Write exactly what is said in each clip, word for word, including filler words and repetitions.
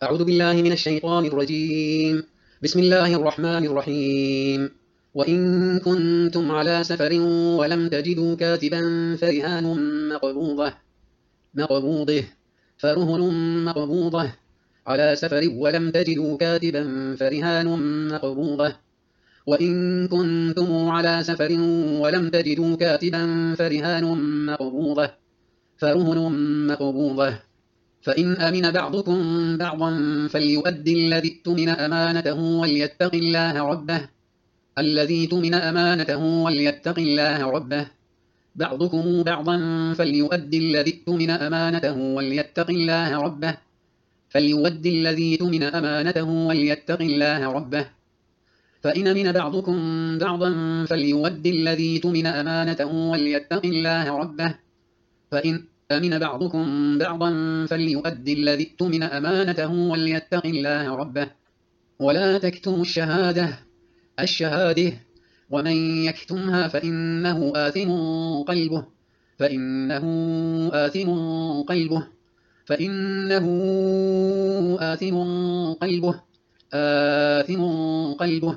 أعوذ بالله من الشيطان الرجيم. بسم الله الرحمن الرحيم. وإن كنتم على سفر ولم تجدوا كاتبا فرهان مقبوضة مقبوضه فرهن مقبوضة على سفر ولم تجدوا كاتبا فرهان مقبوضة وإن كنتم على سفر ولم تجدوا كاتبا فرهان مقبوضة فرهن مقبوضة فإن أمن بعضكم بعضا فليؤدي الذي اؤتمن أمانته وليتق الله ربه الذي اؤتمن أمانته وليتق الله ربه بعضكم بعضا فليؤدي الذي اؤتمن أمانته وليتق الله ربه فليؤدي الذي اؤتمن أمانته وليتق الله ربه فإن أمن بعضكم بعضا فليؤدي الذي اؤتمن أمانته وليتق الله ربه فإن أمن بعضكم بعضا فليؤدي الذي اؤتمن أمانته وليتق الله ربه ولا تكتموا الشهادة الشهادة ومن يكتمها فإنه آثم قلبه فإنه آثم قلبه فإنه آثم قلبه آثم قلبه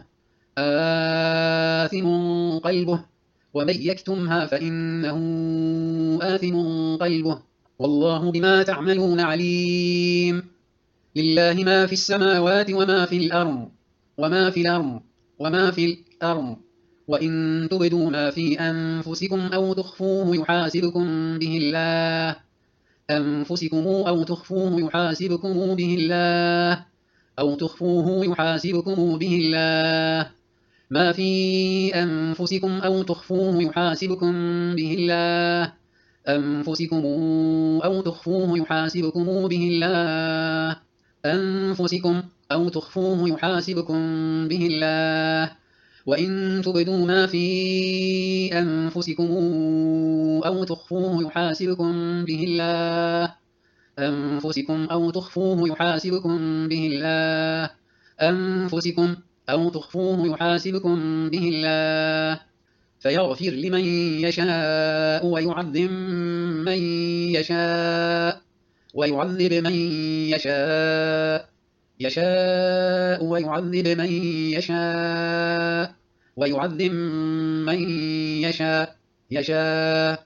آثم قلبه ومن يكتمها فإنه آثم قلبه والله بما تعملون عليم. لله ما في السماوات وما في الأرض وما في الأرض وما في الأرض وإن تبدوا ما في أنفسكم أو تخفوه يحاسبكم به الله أنفسكم أو تخفوه يحاسبكم به الله أو تخفوه يحاسبكم به الله ما في أنفسكم أو تخفوه يحاسبكم به الله أنفسكم أو تخفوه يحاسبكم به الله أنفسكم أو تخفوه يحاسبكم به الله وإن تبدوا ما في أنفسكم أو تخفوه يحاسبكم به الله أنفسكم أو تخفوه يحاسبكم به الله أنفسكم أو تخفوه يحاسبكم به الله فيغفر لمن يشاء ويعذب من يشاء ويعذب من يشاء يشاء ويعذب من يشاء ويعذب من يشاء يشاء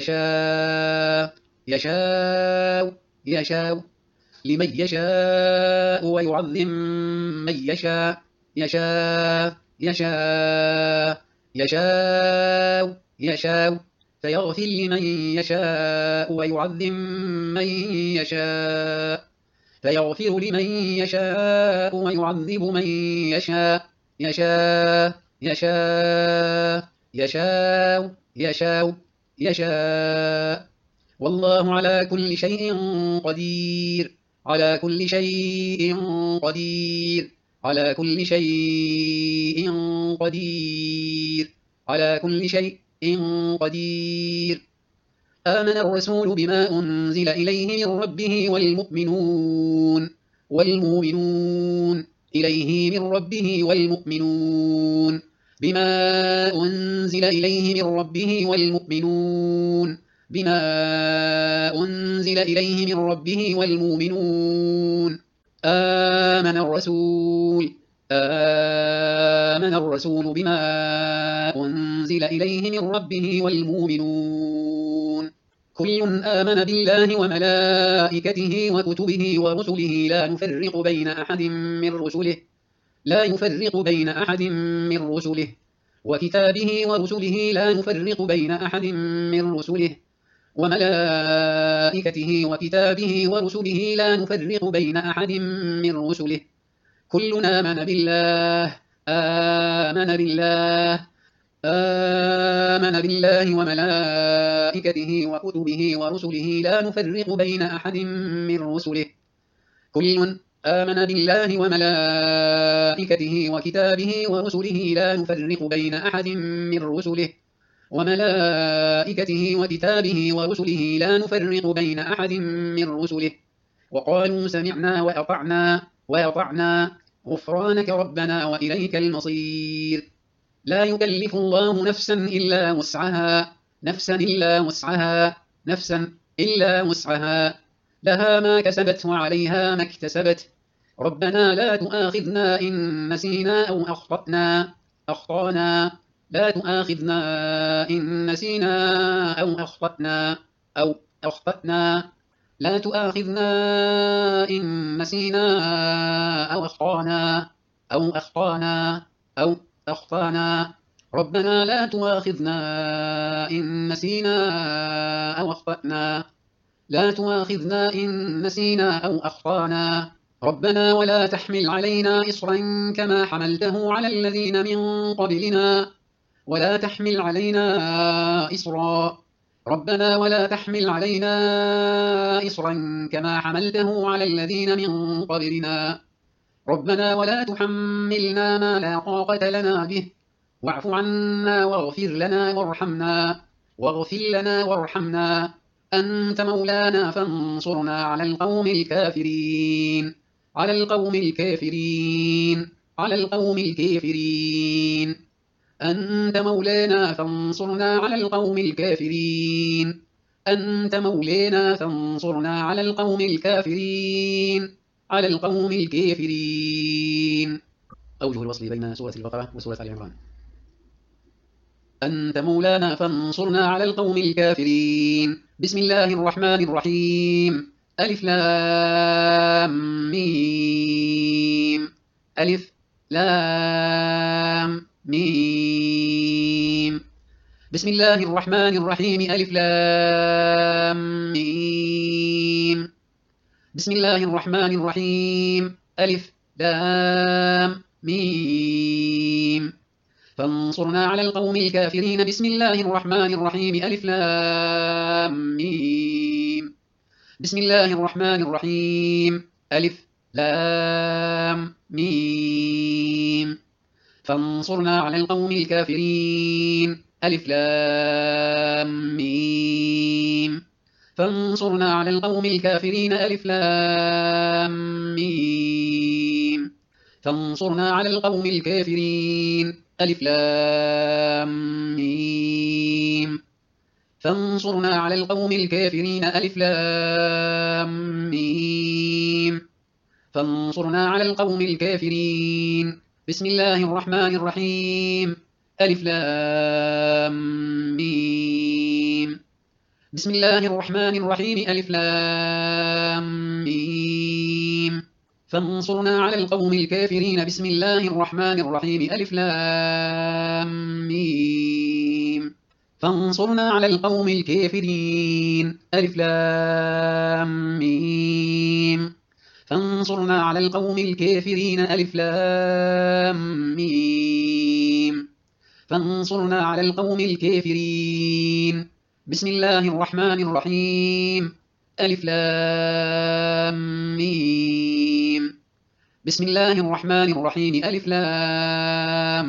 يشاء يشاء يشاء لمن يشاء ويعذب من يشاء يشاء يشاء يشاء يشاء فيغفر لمن يشاء ويعذب من يشاء فيغفر لمن يشاء ويعذب من يشاء يشاء يشاء يشاء يشاء يشاء والله على كل شيء قدير على كل شيء قدير على كل شيء قدير على كل شيء قدير آمن الرسول بما أنزل إليه من ربه والمؤمنون والمؤمنون إليه من ربه والمؤمنون بما أنزل إليه من ربه والمؤمنون بما أنزل إليه من ربه والمؤمنون آمن الرسول آمن الرسول بما أنزل إليه من ربه والمؤمنون كل آمن بالله وملائكته وكتبه ورسله لا نفرق بين أحد من رسله لا يفرق بين أحد من رسله وكتابه ورسله لا نفرق بين أحد من رسله وملائكته وكتابه ورسله لا نفرق بين أحد من رسله كلنا آمن بالله آمن بالله آمن بالله وملائكته وكتبه ورسله لا نفرق بين أحد من رسله كل آمن بالله وملائكته وكتابه ورسله لا نفرق بين أحد من رسله وملائكته وكتابه ورسله لا نفرق بين أحد من رسله وقالوا سمعنا وأطعنا وأطعنا غفرانك ربنا وإليك المصير لا يكلف الله نفسا إلا وسعها نفسا إلا وسعها نفسا إلا وسعها لها ما كسبت وعليها ما اكتسبت ربنا لا تؤاخذنا إن نسينا أو أخطأنا أخطأنا لا تؤاخذنا إن نسينا أو أخطأنا أو أخطأنا لا تؤاخذنا إن نسينا أو أخطأنا أو أخطأنا أو أخطأنا ربنا لا تؤاخذنا إن نسينا أو أخطأنا لا تؤاخذنا إن نسينا أو أخطأنا ربنا ولا تحمل علينا إصرا كما حملته على الذين من قبلنا ولا تحمل علينا إصرا ربنا ولا تحمل علينا إصرا كما حملته على الذين من قبلنا ربنا ولا تحملنا ما لا طاقة لنا به واعف عنا واغفر لنا وارحمنا واغفر لنا وارحمنا أنت مولانا فانصرنا على القوم الكافرين على القوم الكافرين على القوم الكافرين أنت مولانا فانصرنا على القوم الكافرين أنت مولانا فانصرنا على القوم الكافرين على القوم الكافرين. أوجه الوصل بين سورة البقرة وسورة آل عمران. أنت مولانا فانصرنا على القوم الكافرين. بسم الله الرحمن الرحيم. ألف لام ميم ألف لام ميم بسم الله الرحمن الرحيم. ألف لام ميم بسم الله الرحمن الرحيم. ألف لام ميم فانصرنا على القوم الكافرين. بسم الله الرحمن الرحيم. ألف لام ميم بسم الله الرحمن الرحيم. ألف لام ميم فانصرنا على القوم الكافرين. ألف لام ميم فانصرنا على القوم الكافرين. ألف لام ميم فانصرنا على القوم الكافرين. ألف لام ميم فانصرنا على القوم الكافرين. ألف لام ميم فانصرنا على القوم الكافرين. بسم الله الرحمن الرحيم. ألف لام ميم بسم الله الرحمن الرحيم. ألف لام ميم فانصرنا على القوم الكافرين. بسم الله الرحمن الرحيم. ألف لام ميم فانصرنا على القوم الكافرين. ألف لام ميم فانصرنا على القوم الكافرين. ألف لام ميم فانصرنا على القوم الكافرين. بسم الله الرحمن الرحيم. ألف لام ميم بسم الله الرحمن الرحيم. ألف لام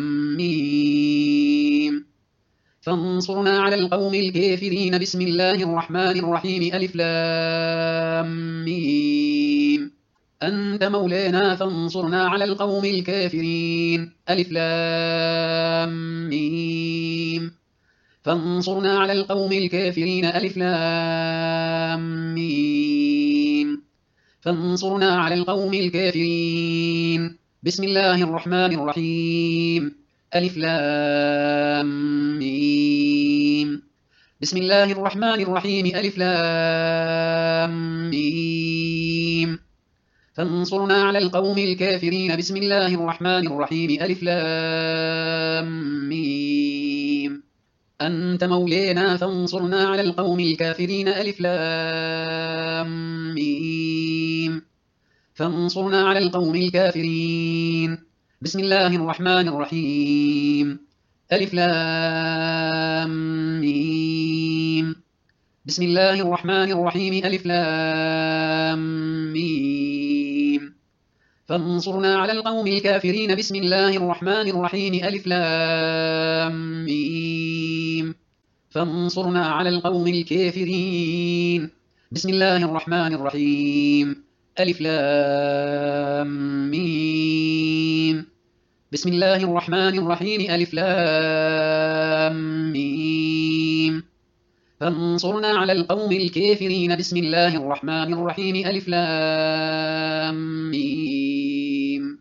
ميم فانصرنا على القوم الكافرين. بسم الله الرحمن الرحيم. ألف لام ميم أنت مولانا فانصرنا على القوم الكافرين. ألف لام ميم فانصرنا على القوم الكافرين. ألف لام ميم فانصرنا على القوم الكافرين. بسم الله الرحمن الرحيم. ألف لام ميم بسم الله الرحمن الرحيم. ألف لام ميم فانصرنا على القوم الكافرين. بسم الله الرحمن الرحيم. ألف لام ميم أنت مولانا فانصرنا على القوم الكافرين. ألف لام ميم فانصرنا على القوم الكافرين. بسم الله الرحمن الرحيم. ألف لام ميم بسم الله الرحمن الرحيم. ألف لام ميم فانصرنا على القوم الكافرين. بسم الله الرحمن الرحيم. ألف لام ميم فانصرنا على القوم الكافرين. بسم الله الرحمن الرحيم. ألف لام ميم بسم الله الرحمن الرحيم. ألف لام ميم فانصرنا على القوم الكافرين. بسم الله الرحمن الرحيم. ألف لام ميم.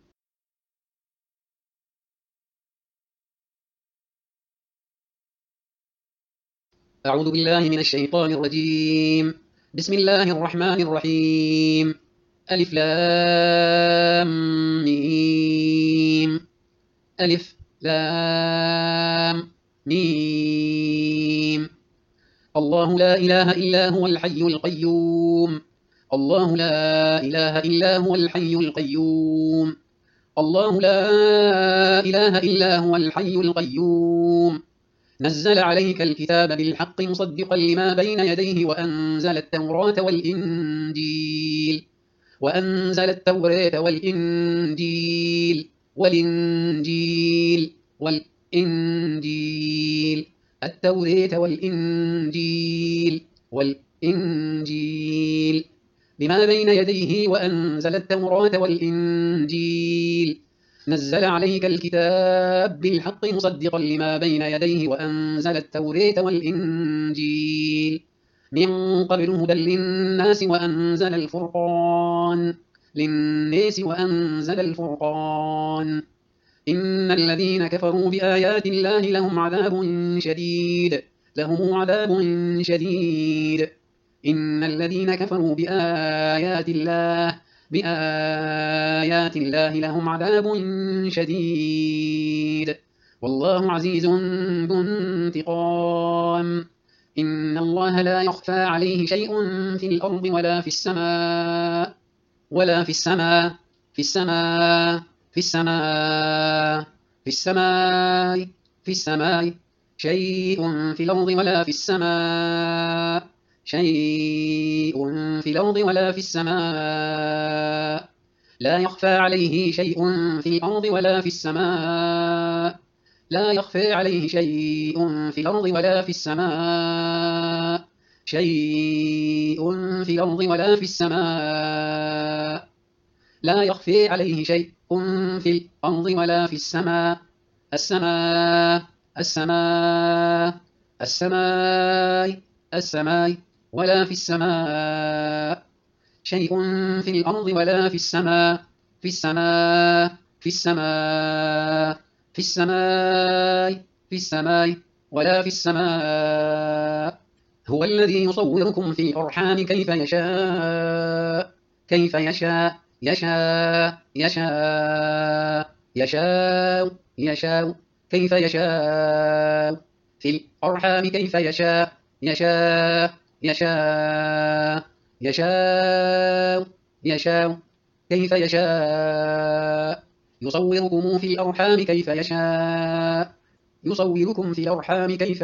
أعوذ بالله من الشيطان الرجيم. بسم الله الرحمن الرحيم. ألف لام ميم. ألف لام ميم. الله لا إله إلا هو الحي القيوم. الله لا إله إلا هو الحي القيوم. الله لا إله إلا هو الحي القيوم. نزل عليك الكتاب بالحق مصدقا لما بين يديه وأنزل التوراة والإنجيل وأنزل التوراة والإنجيل والإنجيل والإنجيل التوراة والإنجيل والإنجيل بما بين يديه وأنزل التوراة والإنجيل. نزل عليك الكتاب بالحق مصدقا لما بين يديه وأنزل التوراة والإنجيل من قبل هدى للناس وأنزل الفرقان للناس وأنزل الفرقان. إن الذين كفروا بآيات الله لهم عذاب شديد لهم عذاب شديد. إن الذين كفروا بآيات الله بآيات الله لهم عذاب شديد والله عزيز ذو انتقام. إن الله لا يخفى عليه شيء في الأرض ولا في السماء ولا في السماء في السماء في السماء في السماء في السماء شيء في الأرض ولا في السماء شيء في الأرض ولا في السماء. لا يخفى عليه شيء في الأرض ولا في السماء لا يخفى عليه شيء في الأرض ولا في السماء شيء في الأرض ولا في السماء. لا يخفى عليه شيء في الأرض ولا في السماء. السماء السماء السماء السماء ولا في السماء شيء في الأرض ولا في السماء في السماء في السماء في السماء في السماء ولا في السماء. هو الذي يصوركم في الأرحام كيف يشاء كيف يشاء يشاء يشاء يشاء يشاء كيف يشاء في الأرحام كيف يشاء يشاء يشاء يشاء يشاء كيف يشاء. يصوركم في الأرحام كيف يشاء يصوركم في الأرحام كيف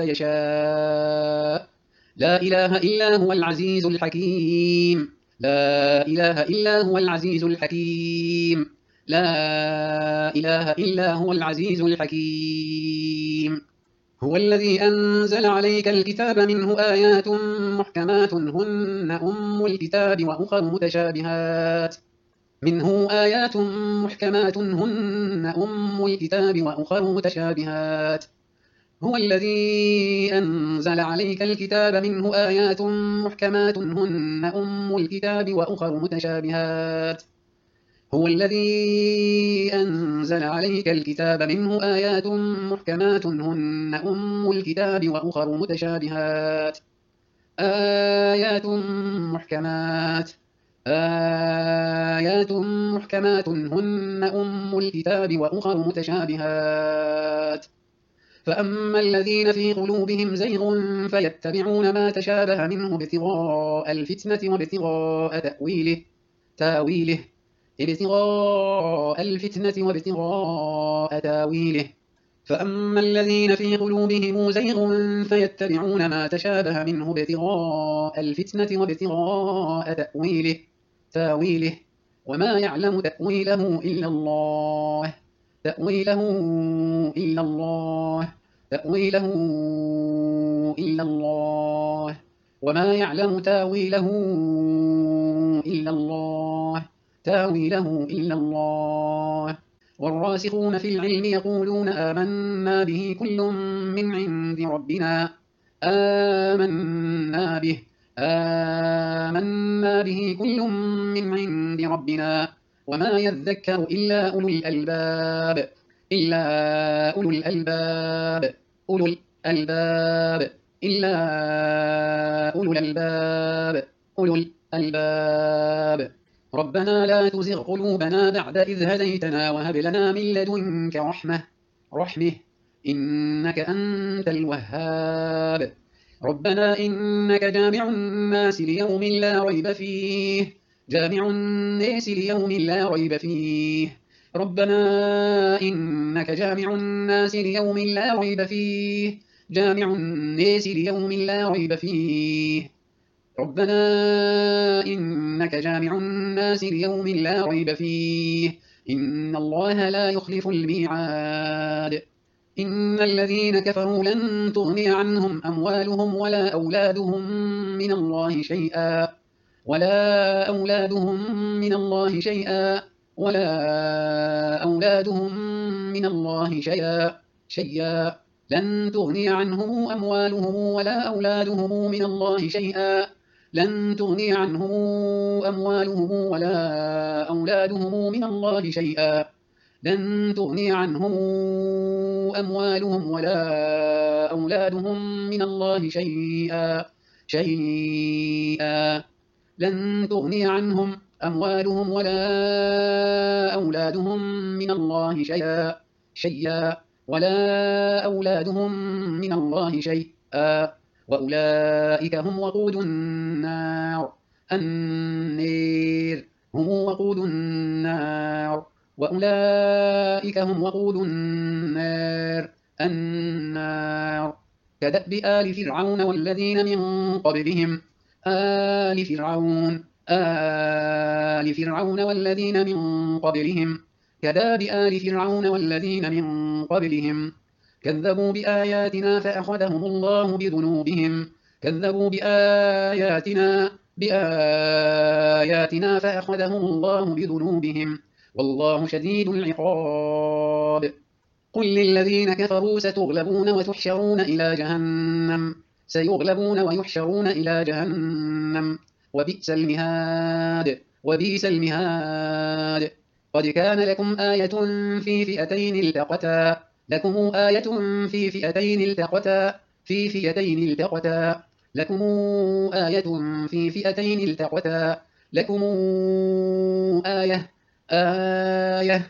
يشاء. لا إله إلا هو العزيز الحكيم. لا إله إلا هو العزيز الحكيم. لا إله إلا هو العزيز الحكيم. هو الذي أنزل عليك الكتاب منه آيات محكمات هن أم الكتاب وأخر متشابهات منه آيات محكمات هن أم الكتاب وأخر متشابهات. هو الذي أنزل عليك الكتاب منه آيات محكمات هن أم الكتاب وأخر متشابهات. هو الذي أنزل عليك الكتاب منه آيات محكمات هن أم الكتاب وأخر متشابهات. آيات محكمات آيات محكمات هن أم الكتاب وأخر متشابهات. فأما الذين في قلوبهم زيغ فيتبعون ما تشابه منه ابتغاء الفتنة وابتغاء تأويله تاويله ابتغاء الفتنة وابتغاء تاويله. فأما الذين في قلوبهم زيغ فيتبعون ما تشابه منه ابتغاء الفتنة وابتغاء تأويله تاويله وما يعلم تأويله إلا الله تأويله إلا الله تأويله إلا الله وما يعلم تاويله إلا الله تاويله إلا الله. والراسخون في العلم يقولون آمنا به كل من عند ربنا آمنا به آمنا به كل من عند ربنا وما يذكر إلا أولو الألباب إلا أولو الألباب أولو الألباب إلا أولو الألباب أولو الألباب ربنا لا تزغ قلوبنا بعد إذ هديتنا وهب لنا من لدنك رحمة رحمه إنك أنت الوهاب ربنا إنك جامع الناس ليوم لا ريب فيه جامع الناس ليوم لا ريب فيه ربنا إنك جامع الناس ليوم لا ريب فيه جامع الناس ليوم لا ريب فيه ربنا إنك جامع الناس ليوم لا ريب فيه إن الله لا يخلف الميعاد إن الذين كفروا لن تغني عنهم أموالهم ولا أولادهم من الله شيئا ولا أولادهم من الله شيئا ولا أولادهم من الله شيئا شيئا لن تغني عنهم أموالهم ولا أولادهم من الله شيئا لن تغني عنهم أموالهم ولا أولادهم من الله شيئا لن تغني عنهم أموالهم ولا أولادهم من الله شيئا شيئا لن تغني عنهم أموالهم ولا أولادهم من الله شيئا شيئا ولا أولادهم من الله شيئا وأولئك هم وقود النار النير هم وقود النار وأولئك هم وقود النار النار كدأب آل فرعون والذين من قبلهم آل فرعون آل فرعون والذين من قبلهم كدأب آل فرعون والذين من قبلهم كذبوا بآياتنا فأخذهم الله بذنوبهم كذبوا بآياتنا بآياتنا فأخذهم الله بذنوبهم والله شديد العقاب قل للذين كفروا ستغلبون وتحشرون إلى جهنم سيغلبون ويحشرون إلى جهنم وبئس المهاد وبئس المهاد قد كان لكم آية في فئتين التقتا لكم آية في فئتين التقتا في فئتين التقتا لكم آية في فئتين التقتا لكم آية آية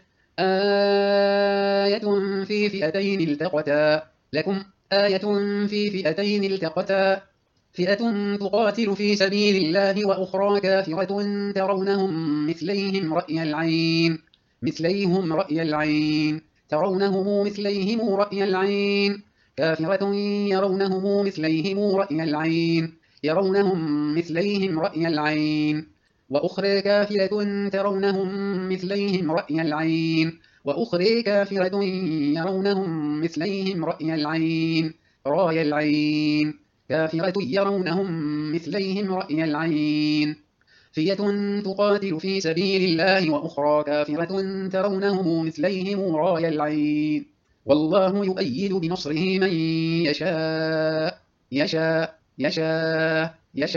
آية في فئتين التقتا لكم آية في فئتين التقتا فئة تقاتل في سبيل الله وأخرى كافرة ترونهم مثليهم رأي العين مثليهم رأي العين ترونهم مثليهم رأي العين كافرة يرونهم مثليهم رأي العين يرونهم مثليهم رأي العين وأخرى كافرة ترونهم مثليهم رأي العين وأخرى كافرة يرونهم مثليهم رأي العين رأي العين كافرة يرونهم مثليهم رأي العين فئة تقاتل في سبيل الله وأخرى كافرة ترونهم مثليهم رأي العين والله يؤيد بنصره من يشاء يشاء يشاء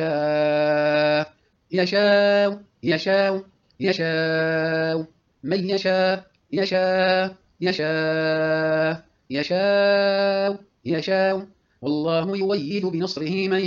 يشاء يشاء يشاء يشاء من يشاء يشاء يشاء يشاء يشاء والله يؤيد بنصره من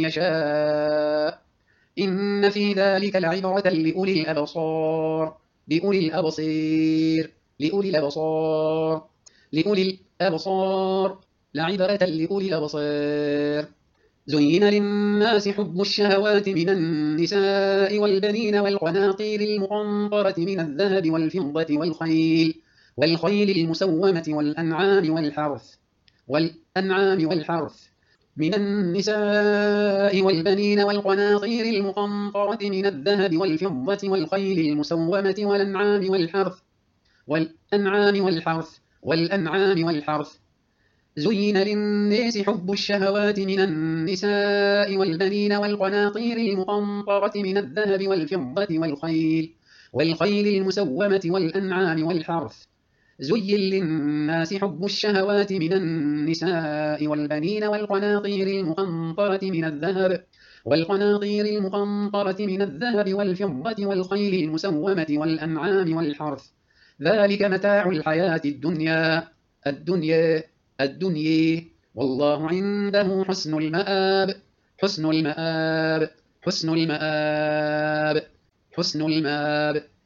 يشاء إن في ذلك لعبرة لأولي الأبصار لأولي الأبصير لأولي الأبصار لأولي الأبصار لعبرة لأولي الأبصار زين للناس حب الشهوات من النساء والبنين والقناطير المقنطرة من الذهب والفضة والخيل والخيل المسومة والأنعام والحرث والأنعام والحرث من النساء والبنين والقناطير المقنطرة من الذهب والفضة والخيل المسومة والأنعام والحرث والأنعام والحرث والأنعام والحرث زين للناس حب الشهوات من النساء والبنين والقناطير المقنطرة من الذهب والفضة والخيل والخيل المسومة والأنعام والحرث زين للناس حب الشهوات من النساء والبنين والقناطير المقنطرة من الذهب والقناطير المقنطرة من الذهب والفضة والخيل المسومة والأنعام والحرث، ذلك متاع الحياة الدنيا الدنيا الدنيا والله عنده حسن المآب حسن المآب حسن المآب حسن المآب.